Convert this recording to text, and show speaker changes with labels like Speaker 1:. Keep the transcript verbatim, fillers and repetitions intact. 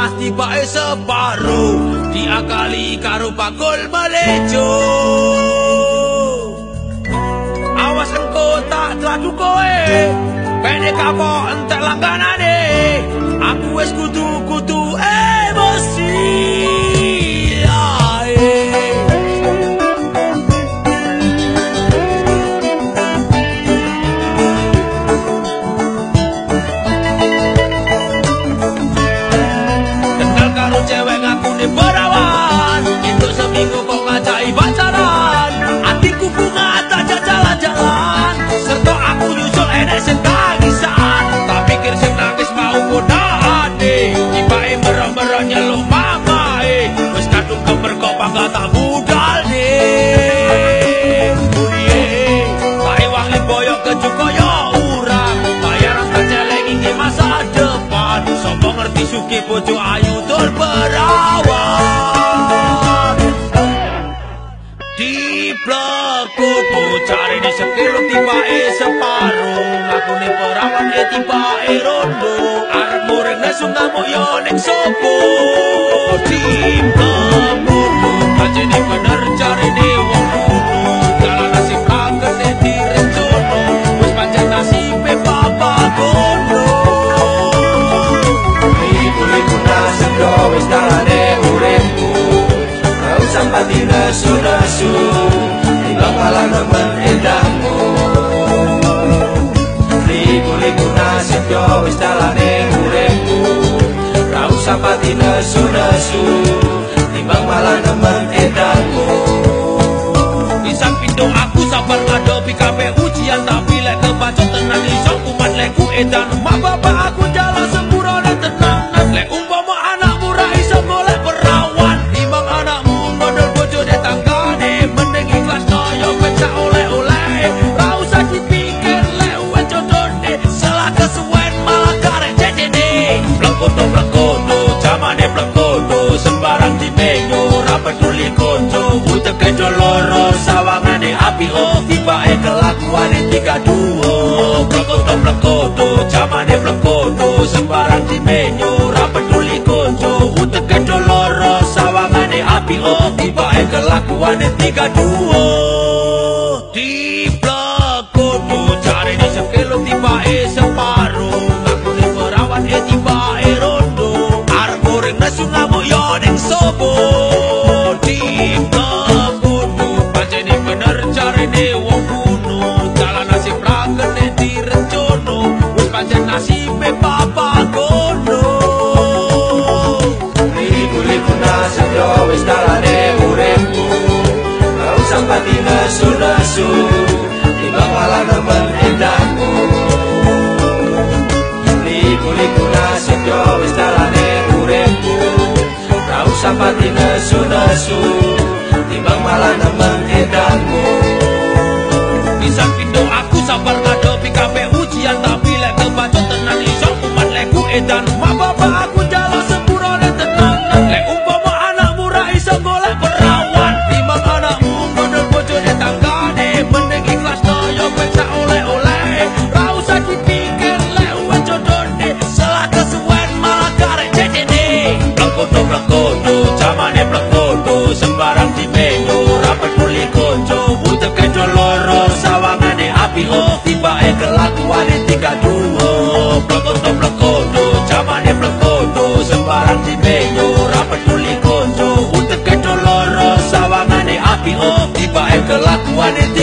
Speaker 1: pas tibake separo diakali karo bakul melejo. Awas engko tak tladu kowe pene kapok entek langganane. Aku wis kudu-kudu emosi. Cewek ngaku nih perawan, itu seminggu kok ngajai pacaran. Hatiku bunga tak jalan-jalan, serta aku nyusul enek sing tangisan. Tak pikir sing nangis mau godaan deh, tiba-tiba merah-merah nyeluk mama eh. Wes kadung kemerkopak gak tak budal deh. Uye, tak wangi boyok kejuk koyo urang, bayaran tak celengi ke masa depan. Sombong ngerti suki bojo ayu tur perawan. Di blokku cari di sekilo tibake separo. Aku nih perawan e tibake rondo. Arep mureng nesu ngamuk yo ning sopo. Di blokku kajeni bener cari di wong kudu. Dalam nasib kangen e direncono. Wis pancen nasibe papa kono.
Speaker 2: Ibu-ibu nasib do wis dalane uripku. Ora usah pati nesu-nesu, timbang malah nemen endangmu. Ibu-ibu nasib do wis dalane uripku. Ora usah pati nesu-nesu, timbang malah nemen endangmu.
Speaker 1: Bisa pindo aku sabar ngadepi kabeh ujian, tapi lek kebacot tenan iso kumat leku edan. Mak bapak aku jalan sepuro dan tenang. Lek umpama anakmu ra iso golek perawan, timbang anakmu model bojo de tanggane. Mending ikhlas noyo becak oleh-oleh. Ra usah dipikir lek wes jodone, salah kesuwen malah karek cecene. Blekoto-blekoto jamane blekoto, sembarang dimenyo ra peduli konco. Uteke loro sawangane api oh, tibake kelakuane tiga duo. Blekoto-blekoto jamane blekoto, sembarang dimenyo ra peduli konco. Uteke loro sawangane api oh, tibake kelakuane tiga duo. Di blekoto cari di sekelo tibake separo. Aku nih perawan e tibake rondo. Arep goreng nesu ngamuk yo ning sobo. Di blekoto pancene bener carine wong kuno. Dalan nasib ragene direncono. Wis pancen nasibe papa kono.
Speaker 2: Ibu-ibu nasib do wis dalane uripku. Ora usah pati nesu-nesu, timbang malah nemen endangmu. Ibu-ibu nasib do wis dalane uripku. Ora usah pati nesu-nesu, timbang malah nemen endangmu.
Speaker 1: Bisa pindo aku sabar ngadepi kabeh ujian, tapi lek kebacot tenan iso kumat leku edan. Mak bapak aku jalan sepuro dan tenang. Lek umpama anakmu ra iso golek perawan, timbang anakmu model bojo de tanggane. Mending ikhlas noyo becak oleh-oleh. Ra usah dipikir lek wes jodone, salah kesuwen malah karek cecene. Blekoto-blekoto jamane blekoto, sembarang dimenyo ra peduli konco. Uteke loro sawangane api oh, tibake kelakuane tiga duo. Blekoto-blekoto jamane blekoto, sembarang dimenyo ra peduli konco. Uteke loro sawangane api oh, tibake kelakuane